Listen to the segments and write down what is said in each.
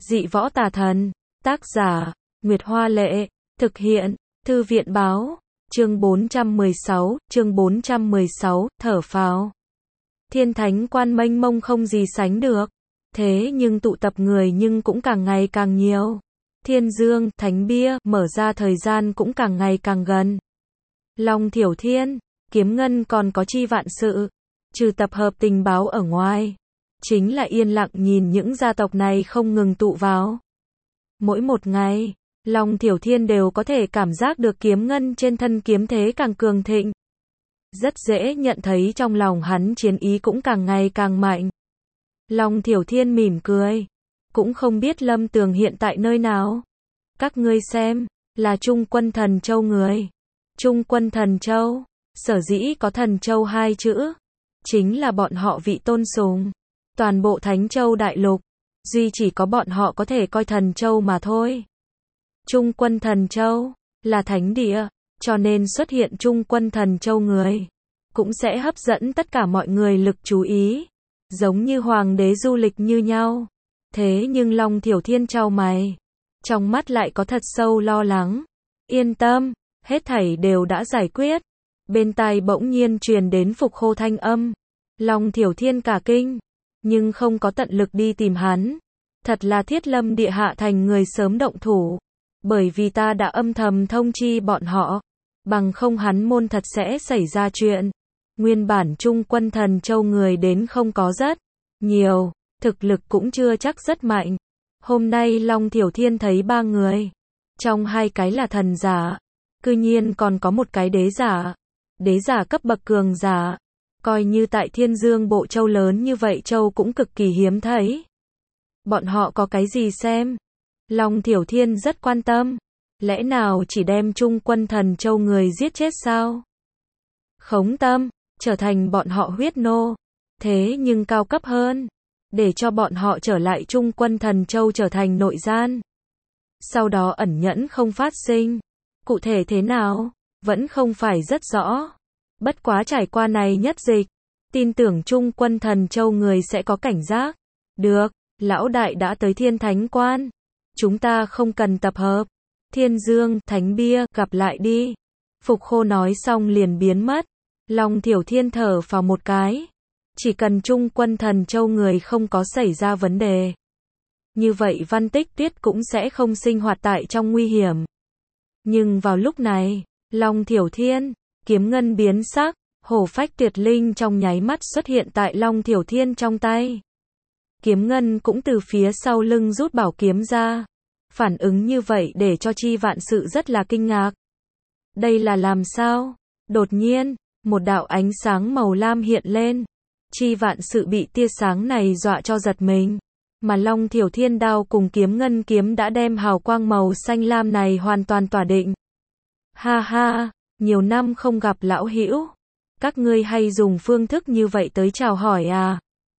Dị võ tà thần. Tác giả, Nguyệt Hoa Lệ. Thực hiện, Thư viện Báo. Chương 416, thở phào. Thiên Thánh Quan mênh mông không gì sánh được. Thế nhưng tụ tập người nhưng cũng càng ngày càng nhiều. Thiên Dương, Thánh Bia, mở ra thời gian cũng càng ngày càng gần. Long Thiểu Thiên, Kiếm Ngân còn có Chi Vạn Sự. Trừ tập hợp tình báo ở ngoài. Chính là yên lặng nhìn những gia tộc này không ngừng tụ vào. Mỗi một ngày, Long Thiểu Thiên đều có thể cảm giác được kiếm ngân trên thân kiếm thế càng cường thịnh. Rất dễ nhận thấy trong lòng hắn chiến ý cũng càng ngày càng mạnh. Long Thiểu Thiên mỉm cười. Cũng không biết Lâm Tường hiện tại nơi nào. Các ngươi xem, là Trung Quân Thần Châu người. Trung Quân Thần Châu, sở dĩ có Thần Châu hai chữ. Chính là bọn họ vị tôn sùng. Toàn bộ Thánh Châu Đại Lục, duy chỉ có bọn họ có thể coi Thần Châu mà thôi. Trung Quân Thần Châu, là thánh địa, cho nên xuất hiện Trung Quân Thần Châu người, cũng sẽ hấp dẫn tất cả mọi người lực chú ý. Giống như hoàng đế du lịch như nhau. Thế nhưng Long Thiểu Thiên chau mày. Trong mắt lại có thật sâu lo lắng. Yên tâm, hết thảy đều đã giải quyết. Bên tai bỗng nhiên truyền đến Phục Khô thanh âm. Long Thiểu Thiên cả kinh, nhưng không có tận lực đi tìm hắn. Thật là Thiết Lâm Địa Hạ Thành người sớm động thủ. Bởi vì ta đã âm thầm thông chi bọn họ. Bằng không hắn môn thật sẽ xảy ra chuyện. Nguyên bản Trung Quân Thần Châu người đến không có rất nhiều, thực lực cũng chưa chắc rất mạnh. Hôm nay Long Thiểu Thiên thấy 3 người. Trong 2 cái là thần giả. Cư nhiên còn có một cái đế giả. Đế giả cấp bậc cường giả. Coi như tại Thiên Dương Bộ Châu lớn như vậy châu cũng cực kỳ hiếm thấy. Bọn họ có cái gì xem? Long Thiểu Thiên rất quan tâm. Lẽ nào chỉ đem Trung Quân Thần Châu người giết chết sao? Khống tâm, trở thành bọn họ huyết nô. Thế nhưng cao cấp hơn. Để cho bọn họ trở lại Trung Quân Thần Châu trở thành nội gian. Sau đó ẩn nhẫn không phát sinh. Cụ thể thế nào? Vẫn không phải rất rõ. Bất quá trải qua này nhất dịch. Tin tưởng Trung Quân Thần Châu người sẽ có cảnh giác. Được, lão đại đã tới Thiên Thánh Quan. Chúng ta không cần tập hợp. Thiên Dương, Thánh Bia, gặp lại đi. Phục Khô nói xong liền biến mất. Long Thiểu Thiên thở vào một cái. Chỉ cần Trung Quân Thần Châu người không có xảy ra vấn đề. Như vậy Văn Tích Tuyết cũng sẽ không sinh hoạt tại trong nguy hiểm. Nhưng vào lúc này, Long Thiểu Thiên, kiếm ngân biến sắc, hổ phách tuyệt linh trong nháy mắt xuất hiện tại Long Thiểu Thiên trong tay. Kiếm ngân cũng từ phía sau lưng rút bảo kiếm ra. Phản ứng như vậy để cho Chi Vạn Sự rất là kinh ngạc. Đây là làm sao? Đột nhiên, một đạo ánh sáng màu lam hiện lên. Chi Vạn Sự bị tia sáng này dọa cho giật mình. Mà Long Thiểu Thiên đao cùng kiếm ngân kiếm đã đem hào quang màu xanh lam này hoàn toàn tỏa định. Ha ha, nhiều năm không gặp lão hữu. Các ngươi hay dùng phương thức như vậy tới chào hỏi à?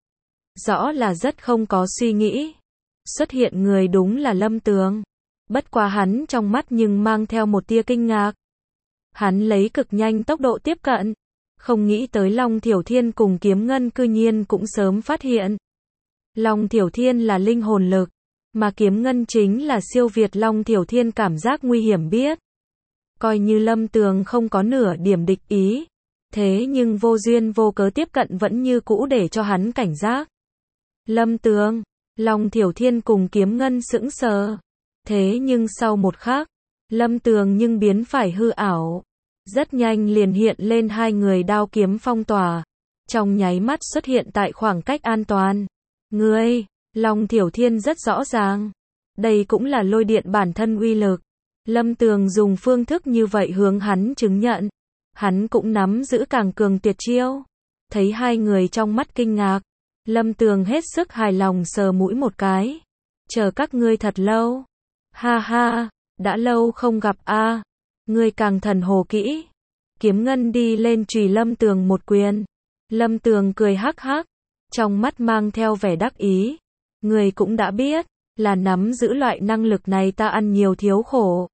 Rõ là rất không có suy nghĩ. Xuất hiện người đúng là Lâm Tường. Bất quá hắn trong mắt nhưng mang theo một tia kinh ngạc. Hắn lấy cực nhanh tốc độ tiếp cận. Không nghĩ tới Long Thiểu Thiên cùng kiếm ngân cư nhiên cũng sớm phát hiện. Long Thiểu Thiên là linh hồn lực. Mà kiếm ngân chính là siêu việt Long Thiểu Thiên cảm giác nguy hiểm biết. Coi như Lâm Tường không có nửa điểm địch ý. Thế nhưng vô duyên vô cớ tiếp cận vẫn như cũ để cho hắn cảnh giác. Lâm Tường, Long Thiểu Thiên cùng kiếm ngân sững sờ. Thế nhưng sau một khắc, Lâm Tường nhưng biến phải hư ảo. Rất nhanh liền hiện lên 2 người đao kiếm phong tỏa. Trong nháy mắt xuất hiện tại khoảng cách an toàn. Ngươi, Long Thiểu Thiên rất rõ ràng. Đây cũng là lôi điện bản thân uy lực. Lâm Tường dùng phương thức như vậy hướng hắn chứng nhận. Hắn cũng nắm giữ càng cường tuyệt chiêu. Thấy 2 người trong mắt kinh ngạc. Lâm Tường hết sức hài lòng sờ mũi một cái. Chờ các ngươi thật lâu. Ha ha, đã lâu không gặp a. Ngươi càng thần hồ kỹ. Kiếm ngân đi lên chùy Lâm Tường một quyền. Lâm Tường cười hắc hắc. Trong mắt mang theo vẻ đắc ý. Ngươi cũng đã biết. Là nắm giữ loại năng lực này ta ăn nhiều thiếu khổ.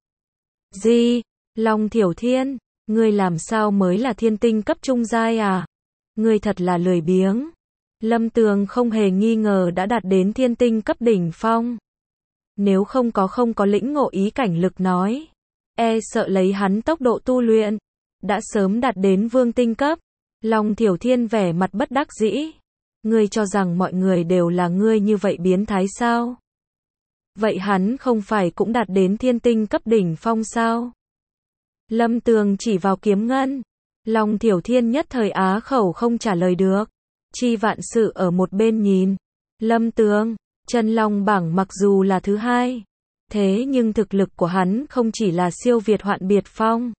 Gì? Long Thiểu Thiên. Ngươi làm sao mới là thiên tinh cấp trung giai à? Ngươi thật là lười biếng. Lâm Tường không hề nghi ngờ đã đạt đến thiên tinh cấp đỉnh phong. nếu không có lĩnh ngộ ý cảnh lực nói, e sợ lấy hắn tốc độ tu luyện, đã sớm đạt đến vương tinh cấp. Long Thiểu Thiên vẻ mặt bất đắc dĩ. Ngươi cho rằng mọi người đều là ngươi như vậy biến thái sao? Vậy hắn không phải cũng đạt đến thiên tinh cấp đỉnh phong sao? Lâm Tường chỉ vào Kiếm Ngân. Long Thiểu Thiên nhất thời á khẩu không trả lời được. Chi Vạn Sự ở một bên nhìn. Lâm Tường, Chân Long bảng mặc dù là thứ hai, thế nhưng thực lực của hắn không chỉ là siêu việt Hoạn Biệt Phong.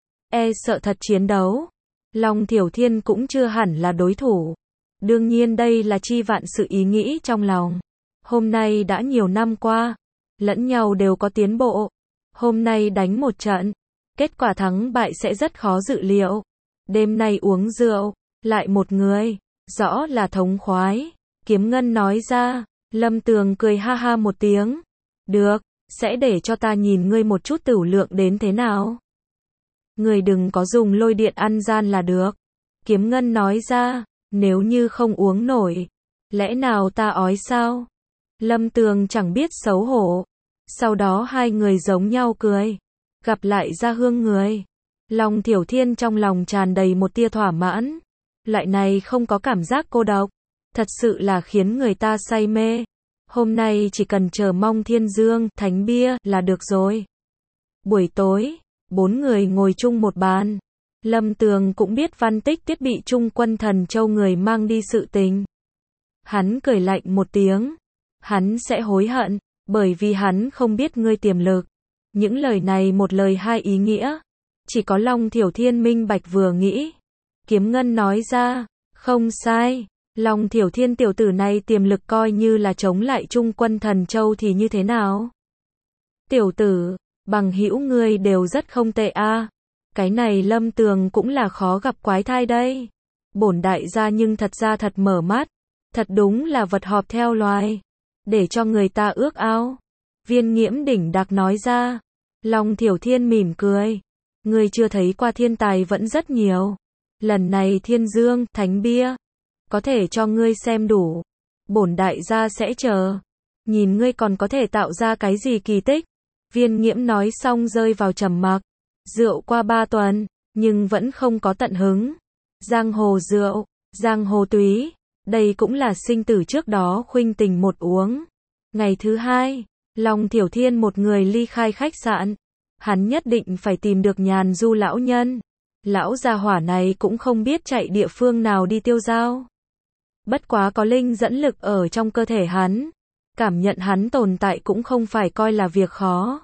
E sợ thật chiến đấu, Long Thiểu Thiên cũng chưa hẳn là đối thủ. Đương nhiên đây là Chi Vạn Sự ý nghĩ trong lòng. Hôm nay đã nhiều năm qua, lẫn nhau đều có tiến bộ. Hôm nay đánh một trận, kết quả thắng bại sẽ rất khó dự liệu. Đêm nay uống rượu, lại một người, rõ là thống khoái. Kiếm Ngân nói ra. Lâm Tường cười ha ha một tiếng. Được, sẽ để cho ta nhìn ngươi một chút tửu lượng đến thế nào. Ngươi đừng có dùng lôi điện ăn gian là được. Kiếm Ngân nói ra. Nếu như không uống nổi, lẽ nào ta ói sao? Lâm Tường chẳng biết xấu hổ. Sau đó hai người giống nhau cười. Gặp lại Gia Hương người. Long Thiểu Thiên trong lòng tràn đầy một tia thỏa mãn. Loại này không có cảm giác cô độc, thật sự là khiến người ta say mê. Hôm nay chỉ cần chờ mong Thiên Dương, Thánh Bia là được rồi. Buổi tối, 4 người ngồi chung một bàn. Lâm Tường cũng biết Văn Tích Tiết bị Trung Quân Thần Châu người mang đi sự tình. Hắn cười lạnh một tiếng. Hắn sẽ hối hận, bởi vì hắn không biết ngươi tiềm lực. Những lời này một lời hai ý nghĩa. Chỉ có Long Thiểu Thiên minh bạch vừa nghĩ. Kiếm Ngân nói ra, không sai. Long Thiểu Thiên tiểu tử này tiềm lực coi như là chống lại Trung Quân Thần Châu thì như thế nào? Tiểu tử, bằng hữu ngươi đều rất không tệ a. Cái này Lâm Tường cũng là khó gặp quái thai đây. Bổn đại gia nhưng thật ra thật mở mắt. Thật đúng là vật họp theo loài. Để cho người ta ước ao. Viên Nghiễm đỉnh đặc nói ra. Long Thiểu Thiên mỉm cười. Ngươi chưa thấy qua thiên tài vẫn rất nhiều. Lần này Thiên Dương, Thánh Bia, có thể cho ngươi xem đủ. Bổn đại gia sẽ chờ. Nhìn ngươi còn có thể tạo ra cái gì kỳ tích. Viên Nghiễm nói xong rơi vào trầm mặc. Rượu qua 3 tuần, nhưng vẫn không có tận hứng. Giang hồ rượu, giang hồ túy, đây cũng là sinh tử trước đó khuynh tình một uống. Ngày thứ hai, Long Thiểu Thiên một người ly khai khách sạn. Hắn nhất định phải tìm được Nhàn Du lão nhân. Lão gia hỏa này cũng không biết chạy địa phương nào đi tiêu dao. Bất quá có linh dẫn lực ở trong cơ thể hắn. Cảm nhận hắn tồn tại cũng không phải coi là việc khó.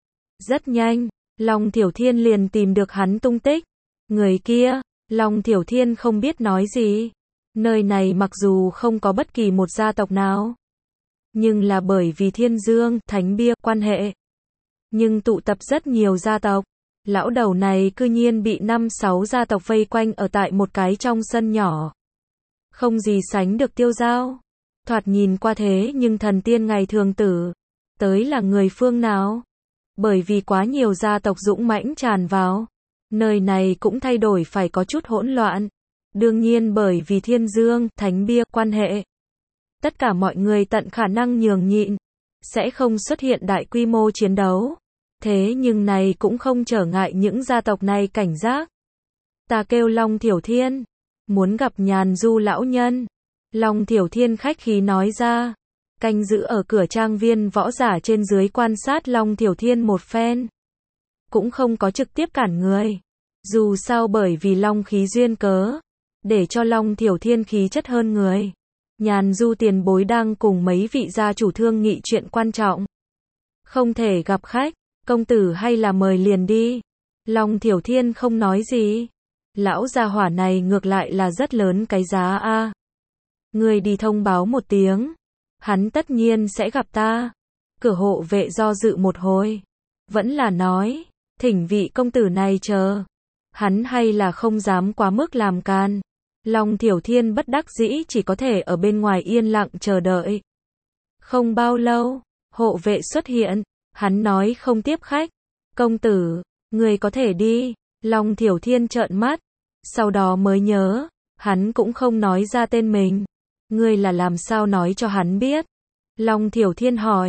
Rất nhanh, Long Thiểu Thiên liền tìm được hắn tung tích. Người kia, Long Thiểu Thiên không biết nói gì. Nơi này mặc dù không có bất kỳ một gia tộc nào, nhưng là bởi vì Thiên Dương, Thánh Bia quan hệ, nhưng tụ tập rất nhiều gia tộc. Lão đầu này cư nhiên bị 5-6 gia tộc vây quanh ở tại một cái trong sân nhỏ. Không gì sánh được tiêu dao. Thoạt nhìn qua thế nhưng thần tiên ngày thường tử. Tới là người phương nào? Bởi vì quá nhiều gia tộc dũng mãnh tràn vào. Nơi này cũng thay đổi phải có chút hỗn loạn. Đương nhiên bởi vì Thiên Dương, Thánh Bia quan hệ. Tất cả mọi người tận khả năng nhường nhịn. Sẽ không xuất hiện đại quy mô chiến đấu. Thế nhưng này cũng không trở ngại những gia tộc này cảnh giác. Ta kêu Long Thiểu Thiên. Muốn gặp Nhàn Du lão nhân. Long Thiểu Thiên khách khí nói ra. Canh giữ ở cửa trang viên võ giả trên dưới quan sát Long Thiểu Thiên một phen. Cũng không có trực tiếp cản người. Dù sao bởi vì Long khí duyên cớ. Để cho Long Thiểu Thiên khí chất hơn người. Nhàn Du tiền bối đang cùng mấy vị gia chủ thương nghị chuyện quan trọng. Không thể gặp khách. Công tử hay là mời liền đi. Long Thiểu Thiên không nói gì. Lão gia hỏa này ngược lại là rất lớn cái giá a. Người đi thông báo một tiếng. Hắn tất nhiên sẽ gặp ta. Cửa hộ vệ do dự một hồi. Vẫn là nói. Thỉnh vị công tử này chờ. Hắn hay là không dám quá mức làm can. Long Thiểu Thiên bất đắc dĩ chỉ có thể ở bên ngoài yên lặng chờ đợi. Không bao lâu, hộ vệ xuất hiện. Hắn nói không tiếp khách. Công tử, người có thể đi. Long Thiểu Thiên trợn mắt. Sau đó mới nhớ. Hắn cũng không nói ra tên mình. Ngươi là làm sao nói cho hắn biết? Long Thiểu Thiên hỏi.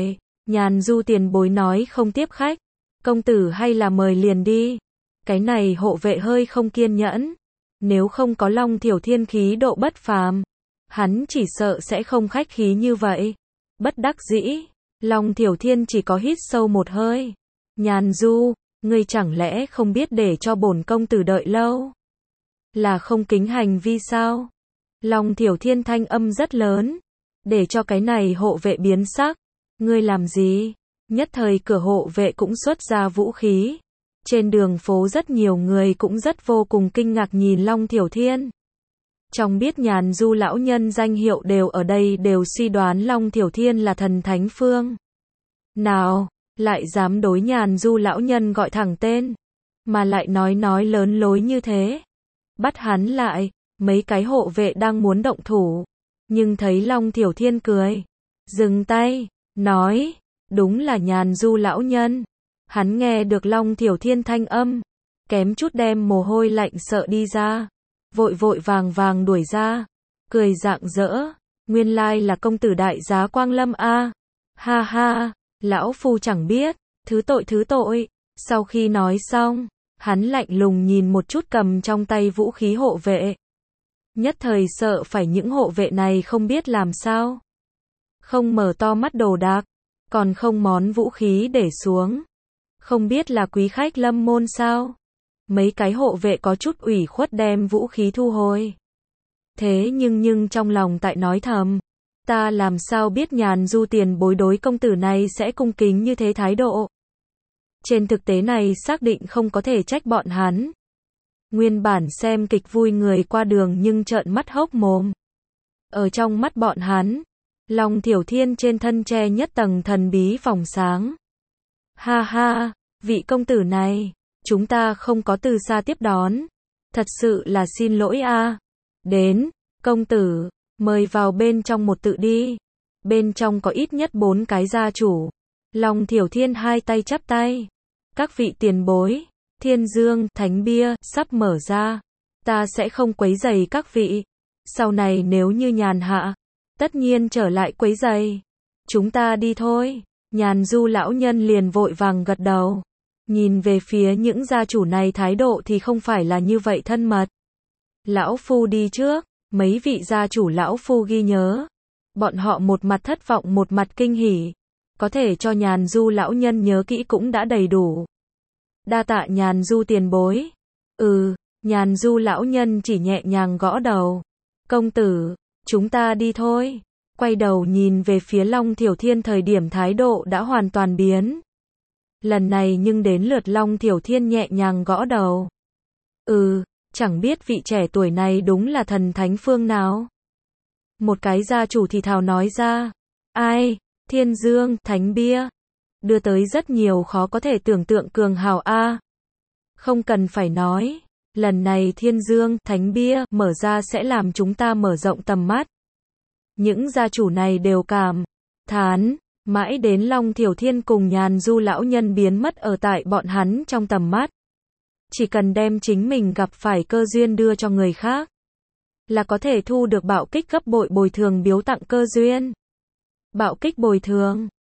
Nhàn Du tiền bối nói không tiếp khách. Công tử hay là mời liền đi. Cái này hộ vệ hơi không kiên nhẫn. Nếu không có Long Thiểu Thiên khí độ bất phàm, hắn chỉ sợ sẽ không khách khí như vậy. Bất đắc dĩ, Long Thiểu Thiên chỉ có hít sâu một hơi. Nhàn Du, ngươi chẳng lẽ không biết để cho bổn công tử đợi lâu? Là không kính hành vi sao? Long Thiểu Thiên thanh âm rất lớn, để cho cái này hộ vệ biến sắc. Ngươi làm gì? Nhất thời cửa hộ vệ cũng xuất ra vũ khí. Trên đường phố rất nhiều người cũng rất vô cùng kinh ngạc nhìn Long Thiểu Thiên. Trong biết Nhàn Du lão nhân danh hiệu đều ở đây đều suy đoán Long Thiểu Thiên là thần thánh phương. Nào, lại dám đối Nhàn Du lão nhân gọi thẳng tên, mà lại nói lớn lối như thế. Bắt hắn lại, mấy cái hộ vệ đang muốn động thủ, nhưng thấy Long Thiểu Thiên cười, dừng tay, nói, đúng là Nhàn Du lão nhân. Hắn nghe được Long Thiểu Thiên thanh âm, kém chút đem mồ hôi lạnh sợ đi ra, vội vàng đuổi ra, cười rạng rỡ, nguyên lai là công tử đại giá Quang Lâm a. Ha ha, lão phu chẳng biết, thứ tội. Sau khi nói xong, hắn lạnh lùng nhìn một chút cầm trong tay vũ khí hộ vệ. Nhất thời sợ phải những hộ vệ này không biết làm sao. Không mở to mắt đồ đạc, còn không món vũ khí để xuống. Không biết là quý khách lâm môn sao? Mấy cái hộ vệ có chút ủy khuất đem vũ khí thu hồi. Thế nhưng trong lòng tại nói thầm, ta làm sao biết Nhàn Du tiền bối đối công tử này sẽ cung kính như thế thái độ. Trên thực tế này xác định không có thể trách bọn hắn. Nguyên bản xem kịch vui người qua đường nhưng trợn mắt hốc mồm. Ở trong mắt bọn hắn, Long Thiểu Thiên trên thân che nhất tầng thần bí vòng sáng. Ha ha, vị công tử này, chúng ta không có từ xa tiếp đón. Thật sự là xin lỗi a. Đến, công tử, mời vào bên trong một tự đi. Bên trong có ít nhất 4 cái gia chủ. Long Thiểu Thiên hai tay chắp tay. Các vị tiền bối, Thiên Dương, Thánh Bia, sắp mở ra. Ta sẽ không quấy rầy các vị. Sau này nếu như nhàn hạ, tất nhiên trở lại quấy rầy. Chúng ta đi thôi. Nhàn Du lão nhân liền vội vàng gật đầu. Nhìn về phía những gia chủ này thái độ thì không phải là như vậy thân mật. Lão phu đi trước, mấy vị gia chủ lão phu ghi nhớ. Bọn họ một mặt thất vọng một mặt kinh hỉ. Có thể cho Nhàn Du lão nhân nhớ kỹ cũng đã đầy đủ. Đa tạ Nhàn Du tiền bối. Nhàn Du lão nhân chỉ nhẹ nhàng gõ đầu. Công tử, chúng ta đi thôi. Quay đầu nhìn về phía Long Thiểu Thiên thời điểm thái độ đã hoàn toàn biến. Lần này nhưng đến lượt Long Thiểu Thiên nhẹ nhàng gõ đầu. Chẳng biết vị trẻ tuổi này đúng là thần thánh phương nào. Một cái gia chủ thì thào nói ra. Ai, Thiên Dương, Thánh Bia. Đưa tới rất nhiều khó có thể tưởng tượng cường hào a. Không cần phải nói. Lần này Thiên Dương, Thánh Bia mở ra sẽ làm chúng ta mở rộng tầm mắt. Những gia chủ này đều cảm thán, mãi đến Long Thiểu Thiên cùng Nhàn Du lão nhân biến mất ở tại bọn hắn trong tầm mắt. Chỉ cần đem chính mình gặp phải cơ duyên đưa cho người khác, là có thể thu được bạo kích gấp bội bồi thường biếu tặng cơ duyên. Bạo kích bồi thường,